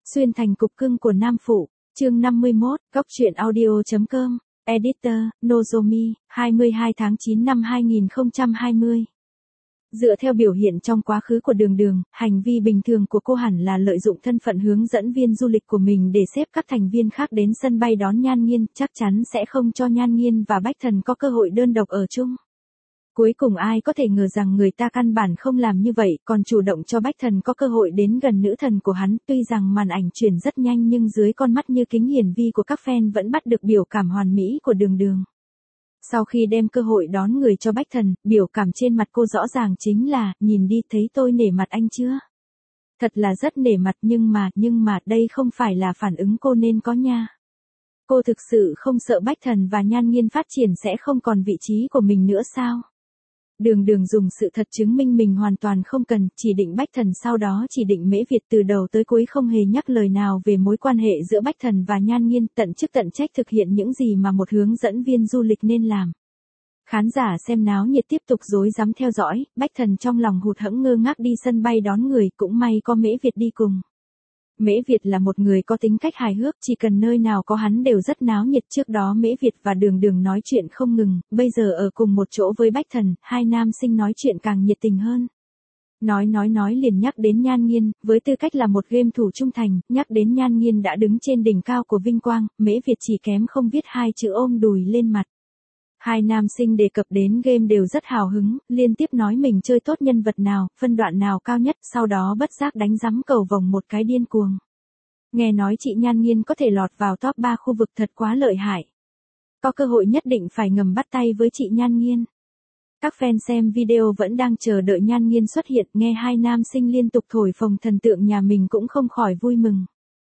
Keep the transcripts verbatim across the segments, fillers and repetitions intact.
Xuyên thành cục cưng của nam phụ, chương năm mươi mốt, góc truyện audio.com, Editor, Nozomi, hai mươi hai tháng chín năm hai nghìn không trăm hai mươi. Dựa theo biểu hiện trong quá khứ của Đường Đường, hành vi bình thường của cô hẳn là lợi dụng thân phận hướng dẫn viên du lịch của mình để xếp các thành viên khác đến sân bay đón Nhan Nghiên, chắc chắn sẽ không cho Nhan Nghiên và Bách Thần có cơ hội đơn độc ở chung. Cuối cùng ai có thể ngờ rằng người ta căn bản không làm như vậy, còn chủ động cho Bách Thần có cơ hội đến gần nữ thần của hắn. Tuy rằng màn ảnh chuyển rất nhanh nhưng dưới con mắt như kính hiển vi của các fan vẫn bắt được biểu cảm hoàn mỹ của Đường Đường. Sau khi đem cơ hội đón người cho Bách Thần, biểu cảm trên mặt cô rõ ràng chính là, nhìn đi thấy tôi nể mặt anh chưa? Thật là rất nể mặt nhưng mà, nhưng mà đây không phải là phản ứng cô nên có nha. Cô thực sự không sợ Bách Thần và Nhan Nghiên phát triển sẽ không còn vị trí của mình nữa sao? Đường Đường dùng sự thật chứng minh mình hoàn toàn không cần, chỉ định Bách Thần sau đó chỉ định Mễ Việt, từ đầu tới cuối không hề nhắc lời nào về mối quan hệ giữa Bách Thần và Nhan Nghiên, tận chức tận trách thực hiện những gì mà một hướng dẫn viên du lịch nên làm. Khán giả xem náo nhiệt tiếp tục rối rắm theo dõi, Bách Thần trong lòng hụt hẫng ngơ ngác đi sân bay đón người, cũng may có Mễ Việt đi cùng. Mễ Việt là một người có tính cách hài hước, chỉ cần nơi nào có hắn đều rất náo nhiệt. Trước đó Mễ Việt và Đường Đường nói chuyện không ngừng, bây giờ ở cùng một chỗ với Bách Thần, hai nam sinh nói chuyện càng nhiệt tình hơn. Nói nói nói liền nhắc đến Nhan Nghiên, với tư cách là một game thủ trung thành, nhắc đến Nhan Nghiên đã đứng trên đỉnh cao của vinh quang, Mễ Việt chỉ kém không viết hai chữ ôm đùi lên mặt. Hai nam sinh đề cập đến game đều rất hào hứng, liên tiếp nói mình chơi tốt nhân vật nào, phân đoạn nào cao nhất, sau đó bất giác đánh rắm cầu vồng một cái điên cuồng. Nghe nói chị Nhan Nghiên có thể lọt vào top ba khu vực thật quá lợi hại. Có cơ hội nhất định phải ngầm bắt tay với chị Nhan Nghiên. Các fan xem video vẫn đang chờ đợi Nhan Nghiên xuất hiện, nghe hai nam sinh liên tục thổi phồng thần tượng nhà mình cũng không khỏi vui mừng.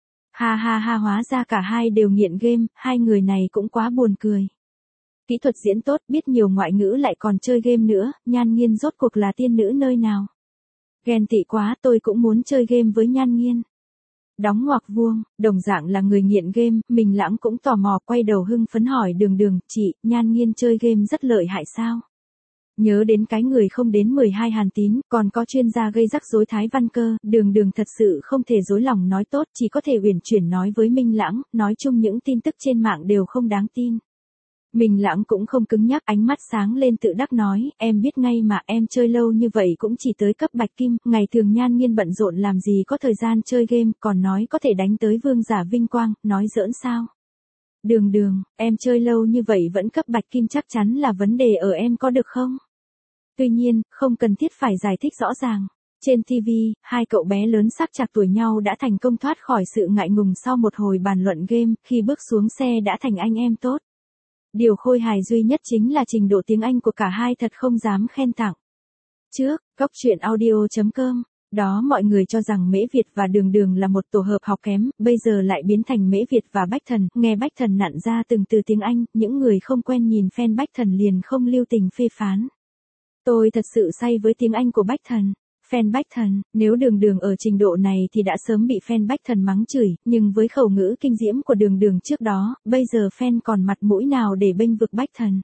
Ha ha ha, hóa ra cả hai đều nghiện game, hai người này cũng quá buồn cười. Kỹ thuật diễn tốt, biết nhiều ngoại ngữ lại còn chơi game nữa, Nhan Nghiên rốt cuộc là tiên nữ nơi nào? Ghen tị quá, tôi cũng muốn chơi game với Nhan Nghiên. Đóng ngoặc vuông, đồng dạng là người nghiện game, Mình Lãng cũng tò mò quay đầu hưng phấn hỏi Đường Đường, chị, Nhan Nghiên chơi game rất lợi hại sao? Nhớ đến cái người không đến mười hai Hàn Tín, còn có chuyên gia gây rắc rối Thái Văn Cơ, Đường Đường thật sự không thể dối lòng nói tốt, chỉ có thể uyển chuyển nói với Minh Lãng, nói chung những tin tức trên mạng đều không đáng tin. Minh Lãng cũng không cứng nhắc, ánh mắt sáng lên tự đắc nói, em biết ngay mà, em chơi lâu như vậy cũng chỉ tới cấp bạch kim, ngày thường Nhan Nghiên bận rộn làm gì có thời gian chơi game, còn nói có thể đánh tới vương giả vinh quang, nói giỡn sao? Đường Đường, em chơi lâu như vậy vẫn cấp bạch kim chắc chắn là vấn đề ở em có được không? Tuy nhiên, không cần thiết phải giải thích rõ ràng. Trên ti vi, hai cậu bé lớn sắp chạc tuổi nhau đã thành công thoát khỏi sự ngại ngùng sau một hồi bàn luận game, khi bước xuống xe đã thành anh em tốt. Điều khôi hài duy nhất chính là trình độ tiếng Anh của cả hai thật không dám khen tặng. Trước, góc truyện audio.com, đó mọi người cho rằng Mễ Việt và Đường Đường là một tổ hợp học kém, bây giờ lại biến thành Mễ Việt và Bách Thần, nghe Bách Thần nặn ra từng từ tiếng Anh, những người không quen nhìn fan Bách Thần liền không lưu tình phê phán. Tôi thật sự say với tiếng Anh của Bách Thần. Fan Bách Thần, nếu Đường Đường ở trình độ này thì đã sớm bị fan Bách Thần mắng chửi, nhưng với khẩu ngữ kinh diễm của Đường Đường trước đó, bây giờ fan còn mặt mũi nào để bênh vực Bách Thần.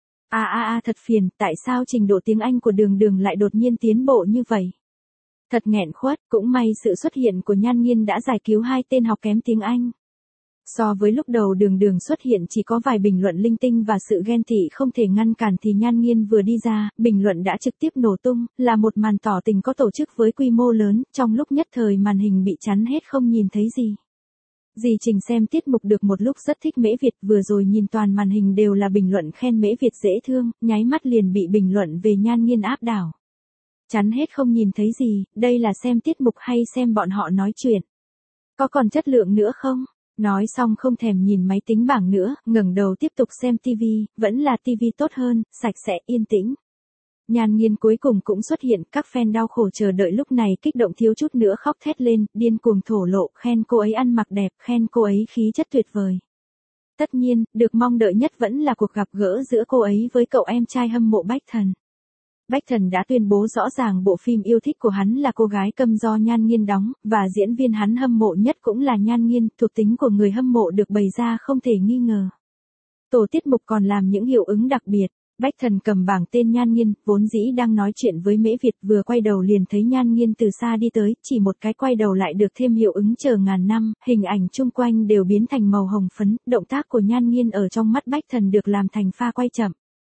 A a a thật phiền, tại sao trình độ tiếng Anh của Đường Đường lại đột nhiên tiến bộ như vậy? Thật nghẹn khuất, cũng may sự xuất hiện của Nhan Nghiên đã giải cứu hai tên học kém tiếng Anh. So với lúc đầu Đường Đường xuất hiện chỉ có vài bình luận linh tinh và sự ghen tị không thể ngăn cản thì Nhan Nghiên vừa đi ra, bình luận đã trực tiếp nổ tung, là một màn tỏ tình có tổ chức với quy mô lớn, trong lúc nhất thời màn hình bị chắn hết không nhìn thấy gì. Dì Trình xem tiết mục được một lúc rất thích Mễ Việt, vừa rồi nhìn toàn màn hình đều là bình luận khen Mễ Việt dễ thương, nháy mắt liền bị bình luận về Nhan Nghiên áp đảo. Chắn hết không nhìn thấy gì, đây là xem tiết mục hay xem bọn họ nói chuyện? Có còn chất lượng nữa không? Nói xong không thèm nhìn máy tính bảng nữa, ngẩng đầu tiếp tục xem ti vi, vẫn là ti vi tốt hơn, sạch sẽ, yên tĩnh. Nhan Nghiên cuối cùng cũng xuất hiện, các fan đau khổ chờ đợi lúc này kích động thiếu chút nữa khóc thét lên, điên cuồng thổ lộ, khen cô ấy ăn mặc đẹp, khen cô ấy khí chất tuyệt vời. Tất nhiên, được mong đợi nhất vẫn là cuộc gặp gỡ giữa cô ấy với cậu em trai hâm mộ Bách Thần. Bách Thần đã tuyên bố rõ ràng bộ phim yêu thích của hắn là Cô Gái Câm do Nhan Nghiên đóng, và diễn viên hắn hâm mộ nhất cũng là Nhan Nghiên, thuộc tính của người hâm mộ được bày ra không thể nghi ngờ. Tổ tiết mục còn làm những hiệu ứng đặc biệt. Bách Thần cầm bảng tên Nhan Nghiên, vốn dĩ đang nói chuyện với Mễ Việt, vừa quay đầu liền thấy Nhan Nghiên từ xa đi tới, chỉ một cái quay đầu lại được thêm hiệu ứng chờ ngàn năm, hình ảnh chung quanh đều biến thành màu hồng phấn, động tác của Nhan Nghiên ở trong mắt Bách Thần được làm thành pha quay chậm.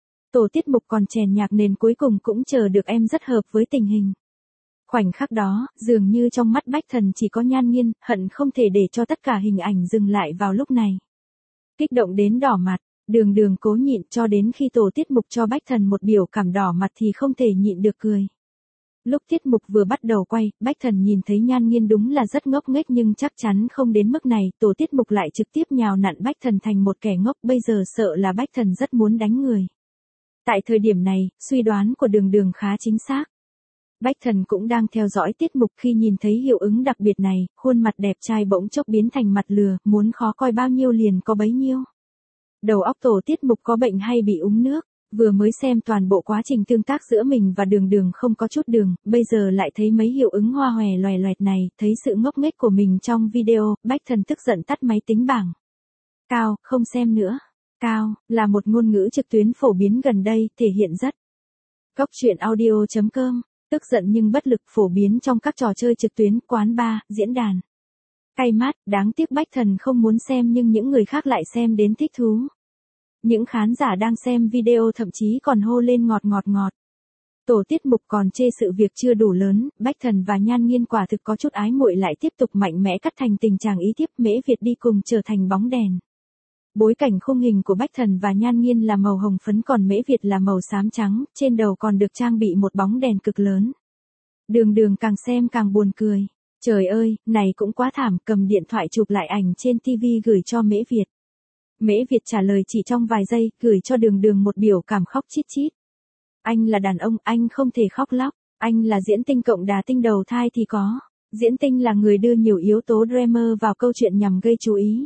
Tổ tiết mục còn chèn nhạc nền cuối cùng cũng chờ được em rất hợp với tình hình. Khoảnh khắc đó, dường như trong mắt Bách Thần chỉ có Nhan Nghiên, hận không thể để cho tất cả hình ảnh dừng lại vào lúc này. Kích động đến đỏ mặt. Đường Đường cố nhịn cho đến khi tổ tiết mục cho Bách Thần một biểu cảm đỏ mặt thì không thể nhịn được cười. Lúc tiết mục vừa bắt đầu quay, Bách Thần nhìn thấy Nhan Nghiên đúng là rất ngốc nghếch nhưng chắc chắn không đến mức này, tổ tiết mục lại trực tiếp nhào nặn Bách Thần thành một kẻ ngốc, bây giờ sợ là Bách Thần rất muốn đánh người. Tại thời điểm này, suy đoán của Đường Đường khá chính xác. Bách Thần cũng đang theo dõi tiết mục, khi nhìn thấy hiệu ứng đặc biệt này, khuôn mặt đẹp trai bỗng chốc biến thành mặt lừa, muốn khó coi bao nhiêu liền có bấy nhiêu. Đầu óc tổ tiết mục có bệnh hay bị uống nước, vừa mới xem toàn bộ quá trình tương tác giữa mình và Đường Đường không có chút đường, bây giờ lại thấy mấy hiệu ứng hoa hòe loè loẹt này, thấy sự ngốc nghếch của mình trong video, Bách Thần tức giận tắt máy tính bảng. Cao, không xem nữa. Cao, là một ngôn ngữ trực tuyến phổ biến gần đây, thể hiện rất. Góc truyện audio chấm com, tức giận nhưng bất lực, phổ biến trong các trò chơi trực tuyến, quán bar, diễn đàn. Cay mắt, đáng tiếc Bách Thần không muốn xem nhưng những người khác lại xem đến thích thú. Những khán giả đang xem video thậm chí còn hô lên ngọt ngọt ngọt. Tổ tiết mục còn chê sự việc chưa đủ lớn, Bách Thần và Nhan Nghiên quả thực có chút ái muội lại tiếp tục mạnh mẽ cắt thành tình trạng ý tiếp, Mễ Việt đi cùng trở thành bóng đèn. Bối cảnh khung hình của Bách Thần và Nhan Nghiên là màu hồng phấn còn Mễ Việt là màu xám trắng, trên đầu còn được trang bị một bóng đèn cực lớn. Đường Đường càng xem càng buồn cười. Trời ơi, này cũng quá thảm, cầm điện thoại chụp lại ảnh trên ti vi gửi cho Mễ Việt. Mễ Việt trả lời chỉ trong vài giây, gửi cho Đường Đường một biểu cảm khóc chít chít. Anh là đàn ông, anh không thể khóc lóc, anh là diễn tinh cộng đà tinh đầu thai thì có. Diễn tinh là người đưa nhiều yếu tố drama vào câu chuyện nhằm gây chú ý.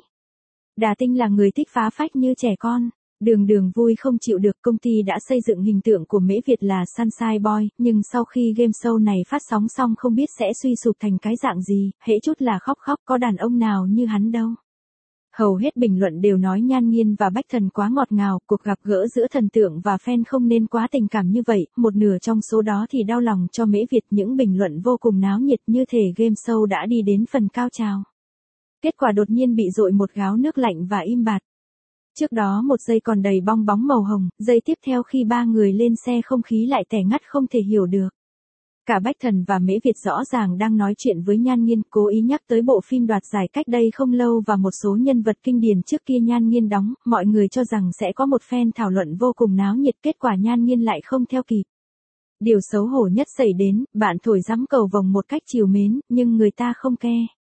Đà tinh là người thích phá phách như trẻ con. Đường Đường vui không chịu được, công ty đã xây dựng hình tượng của Mễ Việt là Sunshine Boy, nhưng sau khi game show này phát sóng xong không biết sẽ suy sụp thành cái dạng gì, hễ chút là khóc khóc, có đàn ông nào như hắn đâu. Hầu hết bình luận đều nói Nhan Nghiên và Bách Thần quá ngọt ngào, cuộc gặp gỡ giữa thần tượng và fan không nên quá tình cảm như vậy, một nửa trong số đó thì đau lòng cho Mễ Việt, những bình luận vô cùng náo nhiệt như thể game show đã đi đến phần cao trào. Kết quả đột nhiên bị dội một gáo nước lạnh và im bặt. Trước đó một giây còn đầy bong bóng màu hồng, giây tiếp theo khi ba người lên xe không khí lại tẻ ngắt không thể hiểu được. Cả Bách Thần và Mễ Việt rõ ràng đang nói chuyện với Nhan Nghiên, cố ý nhắc tới bộ phim đoạt giải cách đây không lâu và một số nhân vật kinh điển trước kia Nhan Nghiên đóng, mọi người cho rằng sẽ có một phen thảo luận vô cùng náo nhiệt, kết quả Nhan Nghiên lại không theo kịp. Điều xấu hổ nhất xảy đến, bạn thổi gióng cầu vồng một cách trìu mến, nhưng người ta không ke.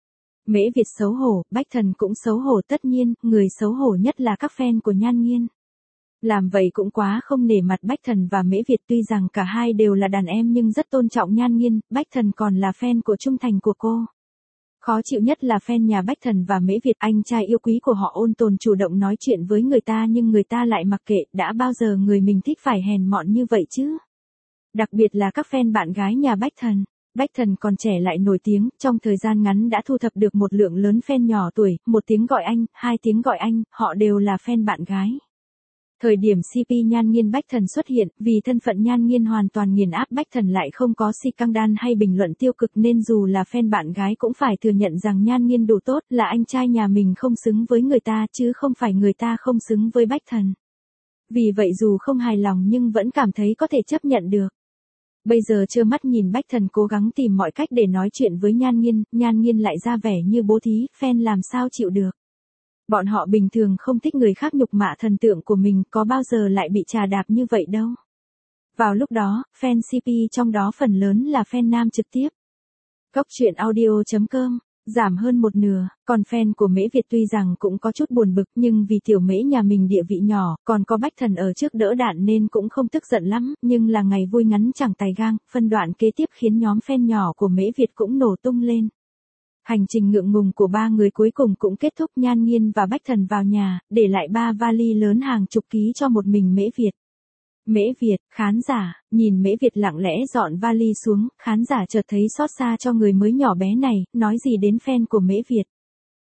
Mễ Việt xấu hổ, Bách Thần cũng xấu hổ, tất nhiên, người xấu hổ nhất là các fan của Nhan Nghiên. Làm vậy cũng quá không nể mặt Bách Thần và Mễ Việt, tuy rằng cả hai đều là đàn em nhưng rất tôn trọng Nhan Nghiên, Bách Thần còn là fan của trung thành của cô. Khó chịu nhất là fan nhà Bách Thần và Mễ Việt, anh trai yêu quý của họ ôn tồn chủ động nói chuyện với người ta nhưng người ta lại mặc kệ, đã bao giờ người mình thích phải hèn mọn như vậy chứ? Đặc biệt là các fan bạn gái nhà Bách Thần. Bách Thần còn trẻ lại nổi tiếng, trong thời gian ngắn đã thu thập được một lượng lớn fan nhỏ tuổi, một tiếng gọi anh, hai tiếng gọi anh, họ đều là fan bạn gái. Thời điểm xê pê Nhan Nghiên Bách Thần xuất hiện, vì thân phận Nhan Nghiên hoàn toàn nghiền áp Bách Thần lại không có scandal hay bình luận tiêu cực nên dù là fan bạn gái cũng phải thừa nhận rằng Nhan Nghiên đủ tốt, là anh trai nhà mình không xứng với người ta chứ không phải người ta không xứng với Bách Thần. Vì vậy dù không hài lòng nhưng vẫn cảm thấy có thể chấp nhận được. Bây giờ trơ mắt nhìn Bách Thần cố gắng tìm mọi cách để nói chuyện với Nhan Nghiên, Nhan Nghiên lại ra vẻ như bố thí, fan làm sao chịu được. Bọn họ bình thường không thích người khác nhục mạ thần tượng của mình, có bao giờ lại bị trà đạp như vậy đâu. Vào lúc đó, fan xê pê trong đó phần lớn là fan nam trực tiếp. Góc truyện audio chấm com, giảm hơn một nửa, còn fan của Mễ Việt tuy rằng cũng có chút buồn bực nhưng vì tiểu Mễ nhà mình địa vị nhỏ, còn có Bách Thần ở trước đỡ đạn nên cũng không tức giận lắm, nhưng là ngày vui ngắn chẳng tài gang, phân đoạn kế tiếp khiến nhóm fan nhỏ của Mễ Việt cũng nổ tung lên. Hành trình ngượng ngùng của ba người cuối cùng cũng kết thúc, Nhan Nghiên và Bách Thần vào nhà, để lại ba vali lớn hàng chục ký cho một mình Mễ Việt. Mễ Việt, khán giả, nhìn Mễ Việt lặng lẽ dọn vali xuống, khán giả chợt thấy xót xa cho người mới nhỏ bé này, nói gì đến fan của Mễ Việt.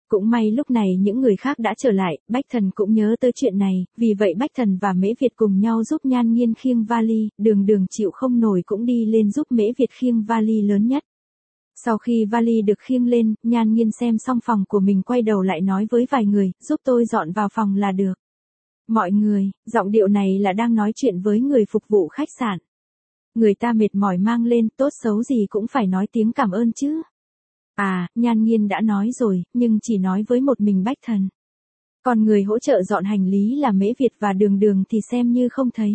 Cũng may lúc này những người khác đã trở lại, Bách Thần cũng nhớ tới chuyện này, vì vậy Bách Thần và Mễ Việt cùng nhau giúp Nhan Nghiên khiêng vali, Đường Đường chịu không nổi cũng đi lên giúp Mễ Việt khiêng vali lớn nhất. Sau khi vali được khiêng lên, Nhan Nghiên xem xong phòng của mình quay đầu lại nói với vài người, giúp tôi dọn vào phòng là được. Mọi người, giọng điệu này là đang nói chuyện với người phục vụ khách sạn. Người ta mệt mỏi mang lên, tốt xấu gì cũng phải nói tiếng cảm ơn chứ. À, Nhan Nghiên đã nói rồi, nhưng chỉ nói với một mình Bách Thần. Còn người hỗ trợ dọn hành lý là Mễ Việt và Đường Đường thì xem như không thấy.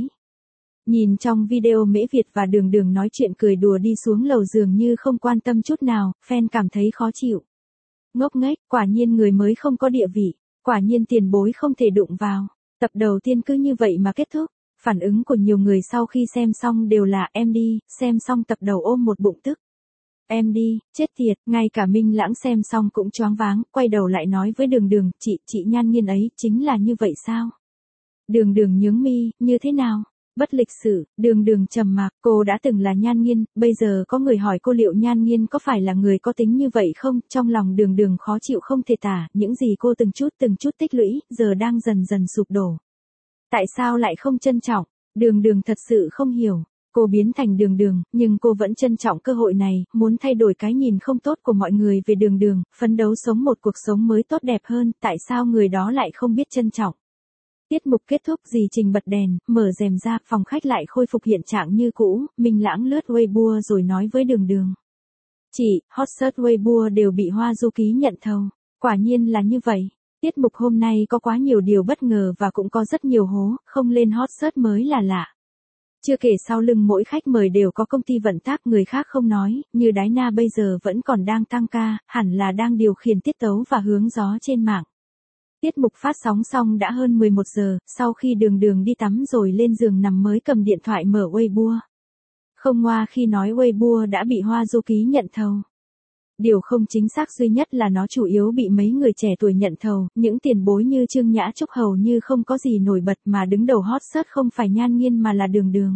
Nhìn trong video Mễ Việt và Đường Đường nói chuyện cười đùa đi xuống lầu dường như không quan tâm chút nào, fan cảm thấy khó chịu. Ngốc nghếch, quả nhiên người mới không có địa vị, quả nhiên tiền bối không thể đụng vào. Tập đầu tiên cứ như vậy mà kết thúc. Phản ứng của nhiều người sau khi xem xong đều là em đi, xem xong tập đầu ôm một bụng tức. Em đi, chết tiệt, ngay cả Minh Lãng xem xong cũng choáng váng, quay đầu lại nói với Đường Đường, chị, chị Nhan Nghiên ấy, chính là như vậy sao? Đường Đường nhướng mi, như thế nào? Bất lịch sự, Đường Đường trầm mặc, cô đã từng là Nhan Nghiên, bây giờ có người hỏi cô liệu Nhan Nghiên có phải là người có tính như vậy không? Trong lòng Đường Đường khó chịu không thể tả, những gì cô từng chút từng chút tích lũy, giờ đang dần dần sụp đổ. Tại sao lại không trân trọng? Đường Đường thật sự không hiểu. Cô biến thành Đường Đường, nhưng cô vẫn trân trọng cơ hội này, muốn thay đổi cái nhìn không tốt của mọi người về Đường Đường, phấn đấu sống một cuộc sống mới tốt đẹp hơn, tại sao người đó lại không biết trân trọng? Tiết mục kết thúc, dì Trình bật đèn, mở rèm ra, phòng khách lại khôi phục hiện trạng như cũ, Minh Lãng lướt Weibo rồi nói với Đường Đường. Chị, hot search Weibo đều bị Hoa Du Ký nhận thầu. Quả nhiên là như vậy. Tiết mục hôm nay có quá nhiều điều bất ngờ và cũng có rất nhiều hố, không lên hot search mới là lạ. Chưa kể sau lưng mỗi khách mời đều có công ty vận tác người khác không nói, như Đái Na bây giờ vẫn còn đang tăng ca, hẳn là đang điều khiển tiết tấu và hướng gió trên mạng. Tiết mục phát sóng xong đã hơn mười một giờ, sau khi Đường Đường đi tắm rồi lên giường nằm mới cầm điện thoại mở Weibo. Không ngoa khi nói Weibo đã bị Hoa Du Ký nhận thầu. Điều không chính xác duy nhất là nó chủ yếu bị mấy người trẻ tuổi nhận thầu, những tiền bối như Trương Nhã Trúc hầu như không có gì nổi bật mà đứng đầu hot search không phải Nhan Nghiên mà là Đường Đường.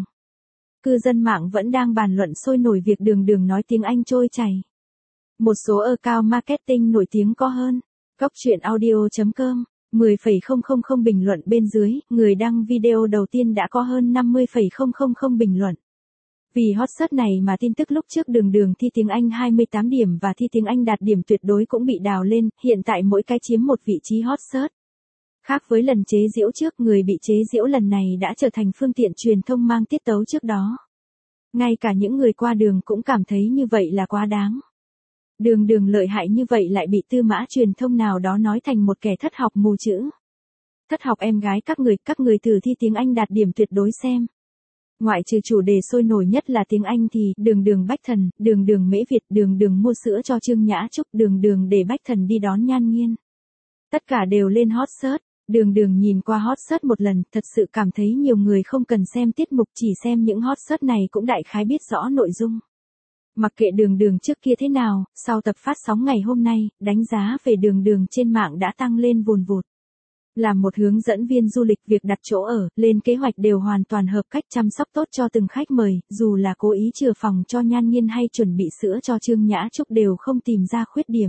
Cư dân mạng vẫn đang bàn luận sôi nổi việc Đường Đường nói tiếng Anh trôi chảy. Một số account marketing nổi tiếng có hơn. Góc truyện audio chấm com, mười phẩy không không không bình luận bên dưới, người đăng video đầu tiên đã có hơn năm mươi phẩy không không không bình luận. Vì hot search này mà tin tức lúc trước Đường Đường thi tiếng Anh hai mươi tám điểm và thi tiếng Anh đạt điểm tuyệt đối cũng bị đào lên, hiện tại mỗi cái chiếm một vị trí hot search. Khác với lần chế giễu trước, người bị chế giễu lần này đã trở thành phương tiện truyền thông mang tiết tấu trước đó. Ngay cả những người qua đường cũng cảm thấy như vậy là quá đáng. Đường Đường lợi hại như vậy lại bị tư mã truyền thông nào đó nói thành một kẻ thất học mù chữ. Thất học em gái các người, các người thử thi tiếng Anh đạt điểm tuyệt đối xem. Ngoại trừ chủ đề sôi nổi nhất là tiếng Anh thì Đường Đường Bách Thần, Đường Đường Mễ Việt, Đường Đường mua sữa cho Trương Nhã Trúc, Đường Đường để Bách Thần đi đón Nhan Nghiên. Tất cả đều lên hot search. Đường Đường nhìn qua hot search một lần, thật sự cảm thấy nhiều người không cần xem tiết mục, chỉ xem những hot search này cũng đại khái biết rõ nội dung. Mặc kệ Đường Đường trước kia thế nào, sau tập phát sóng ngày hôm nay, đánh giá về Đường Đường trên mạng đã tăng lên vùn vụt. Làm một hướng dẫn viên du lịch, việc đặt chỗ ở, lên kế hoạch đều hoàn toàn hợp cách, chăm sóc tốt cho từng khách mời, dù là cố ý chừa phòng cho Nhan Nghiên hay chuẩn bị sữa cho Trương Nhã Trúc đều không tìm ra khuyết điểm.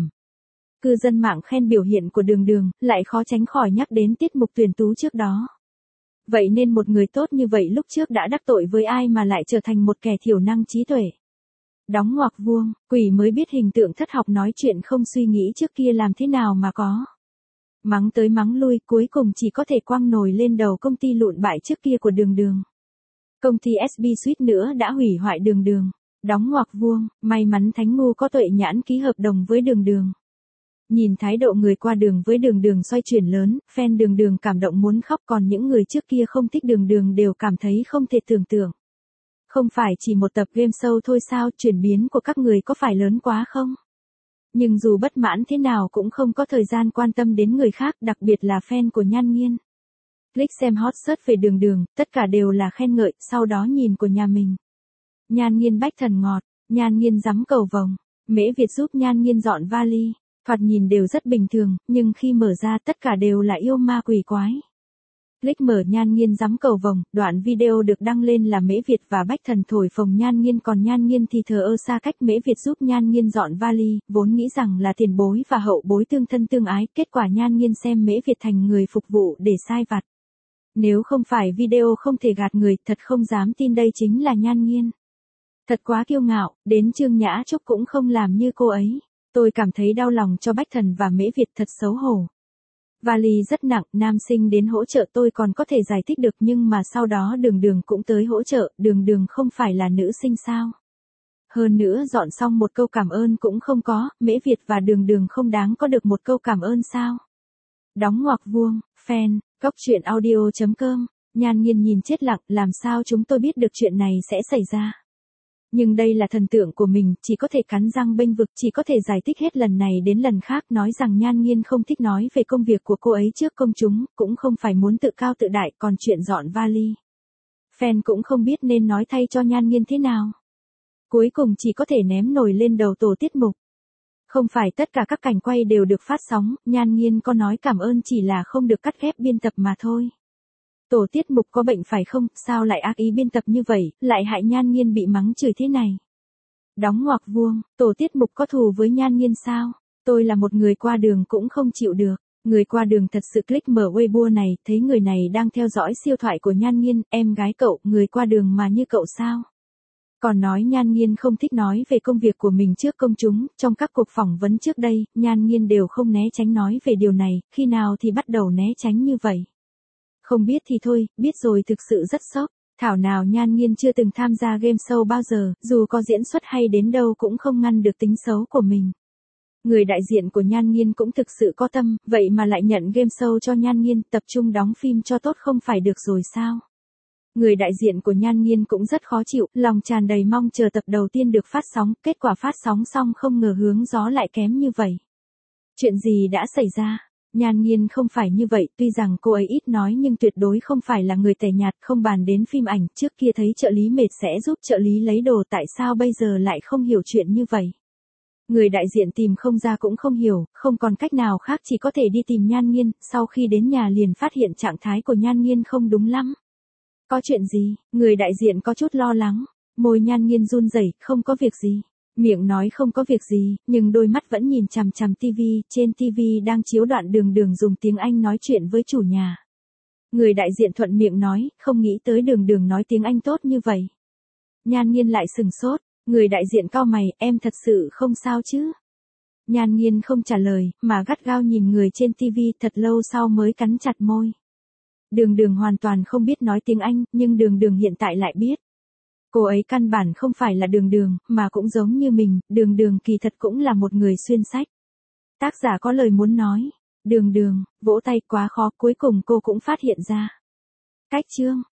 Cư dân mạng khen biểu hiện của Đường Đường, lại khó tránh khỏi nhắc đến tiết mục tuyển tú trước đó. Vậy nên một người tốt như vậy lúc trước đã đắc tội với ai mà lại trở thành một kẻ thiểu năng trí tuệ. Đóng ngoặc vuông, quỷ mới biết hình tượng thất học nói chuyện không suy nghĩ trước kia làm thế nào mà có. Mắng tới mắng lui, cuối cùng chỉ có thể quăng nồi lên đầu công ty lụn bại trước kia của Đường Đường. Công ty ét bê suýt nữa đã hủy hoại Đường Đường. Đóng ngoặc vuông, may mắn Thánh Ngu có tuệ nhãn ký hợp đồng với Đường Đường. Nhìn thái độ người qua đường với Đường Đường xoay chuyển lớn, fan Đường Đường cảm động muốn khóc, còn những người trước kia không thích Đường Đường đều cảm thấy không thể tưởng tượng. Không phải chỉ một tập game show thôi sao, chuyển biến của các người có phải lớn quá không? Nhưng dù bất mãn thế nào cũng không có thời gian quan tâm đến người khác, đặc biệt là fan của Nhan Nghiên. Click xem hot search về Đường Đường, tất cả đều là khen ngợi, sau đó nhìn của nhà mình. Nhan Nghiên Bách Thần ngọt, Nhan Nghiên giắm cầu vồng, Mễ Việt giúp Nhan Nghiên dọn vali, thoạt nhìn đều rất bình thường, nhưng khi mở ra tất cả đều là yêu ma quỷ quái. Click mở Nhan Nghiên giắm cầu vồng, đoạn video được đăng lên là Mễ Việt và Bách Thần thổi phồng Nhan Nghiên, còn Nhan Nghiên thì thờ ơ xa cách. Mễ Việt giúp Nhan Nghiên dọn vali, vốn nghĩ rằng là tiền bối và hậu bối tương thân tương ái, kết quả Nhan Nghiên xem Mễ Việt thành người phục vụ để sai vặt. Nếu không phải video không thể gạt người, thật không dám tin đây chính là Nhan Nghiên. Thật quá kiêu ngạo, đến Trương Nhã Trúc cũng không làm như cô ấy. Tôi cảm thấy đau lòng cho Bách Thần và Mễ Việt, thật xấu hổ. Vali rất nặng, nam sinh đến hỗ trợ tôi còn có thể giải thích được, nhưng mà sau đó Đường Đường cũng tới hỗ trợ. Đường Đường không phải là nữ sinh sao? Hơn nữa dọn xong một câu cảm ơn cũng không có, Mễ Việt và Đường Đường không đáng có được một câu cảm ơn sao? Đóng ngoặc vuông, fan, góc truyện audio chấm com. Nhan Nghiên nhìn chết lặng, làm sao chúng tôi biết được chuyện này sẽ xảy ra? Nhưng đây là thần tượng của mình, chỉ có thể cắn răng bênh vực, chỉ có thể giải thích hết lần này đến lần khác, nói rằng Nhan Nghiên không thích nói về công việc của cô ấy trước công chúng, cũng không phải muốn tự cao tự đại, còn chuyện dọn vali. Fan cũng không biết nên nói thay cho Nhan Nghiên thế nào. Cuối cùng chỉ có thể ném nổi lên đầu tổ tiết mục. Không phải tất cả các cảnh quay đều được phát sóng, Nhan Nghiên có nói cảm ơn chỉ là không được cắt ghép biên tập mà thôi. Tổ tiết mục có bệnh phải không, sao lại ác ý biên tập như vậy, lại hại Nhan Nghiên bị mắng chửi thế này. Đóng ngoặc vuông, tổ tiết mục có thù với Nhan Nghiên sao? Tôi là một người qua đường cũng không chịu được. Người qua đường thật sự click mở Weibo này, thấy người này đang theo dõi siêu thoại của Nhan Nghiên, em gái cậu, người qua đường mà như cậu sao? Còn nói Nhan Nghiên không thích nói về công việc của mình trước công chúng, trong các cuộc phỏng vấn trước đây, Nhan Nghiên đều không né tránh nói về điều này, khi nào thì bắt đầu né tránh như vậy. Không biết thì thôi, biết rồi thực sự rất sốc. Thảo nào Nhan Nghiên chưa từng tham gia game show bao giờ, dù có diễn xuất hay đến đâu cũng không ngăn được tính xấu của mình. Người đại diện của Nhan Nghiên cũng thực sự có tâm, vậy mà lại nhận game show cho Nhan Nghiên, tập trung đóng phim cho tốt không phải được rồi sao? Người đại diện của Nhan Nghiên cũng rất khó chịu, lòng tràn đầy mong chờ tập đầu tiên được phát sóng, kết quả phát sóng xong không ngờ hướng gió lại kém như vậy. Chuyện gì đã xảy ra? Nhan Nghiên không phải như vậy, tuy rằng cô ấy ít nói nhưng tuyệt đối không phải là người tẻ nhạt, không bàn đến phim ảnh, trước kia thấy trợ lý mệt sẽ giúp trợ lý lấy đồ, tại sao bây giờ lại không hiểu chuyện như vậy. Người đại diện tìm không ra cũng không hiểu, không còn cách nào khác chỉ có thể đi tìm Nhan Nghiên, sau khi đến nhà liền phát hiện trạng thái của Nhan Nghiên không đúng lắm. Có chuyện gì? Người đại diện có chút lo lắng, môi Nhan Nghiên run rẩy, không có việc gì. Miệng nói không có việc gì, nhưng đôi mắt vẫn nhìn chằm chằm tivi, trên tivi đang chiếu đoạn Đường Đường dùng tiếng Anh nói chuyện với chủ nhà. Người đại diện thuận miệng nói, không nghĩ tới Đường Đường nói tiếng Anh tốt như vậy. Nhan Nghiên lại sừng sốt, người đại diện cau mày, em thật sự không sao chứ? Nhan Nghiên không trả lời, mà gắt gao nhìn người trên tivi, thật lâu sau mới cắn chặt môi. Đường Đường hoàn toàn không biết nói tiếng Anh, nhưng Đường Đường hiện tại lại biết. Cô ấy căn bản không phải là Đường Đường, mà cũng giống như mình, Đường Đường kỳ thật cũng là một người xuyên sách. Tác giả có lời muốn nói. Đường Đường, vỗ tay quá khó, cuối cùng cô cũng phát hiện ra. Cách chương.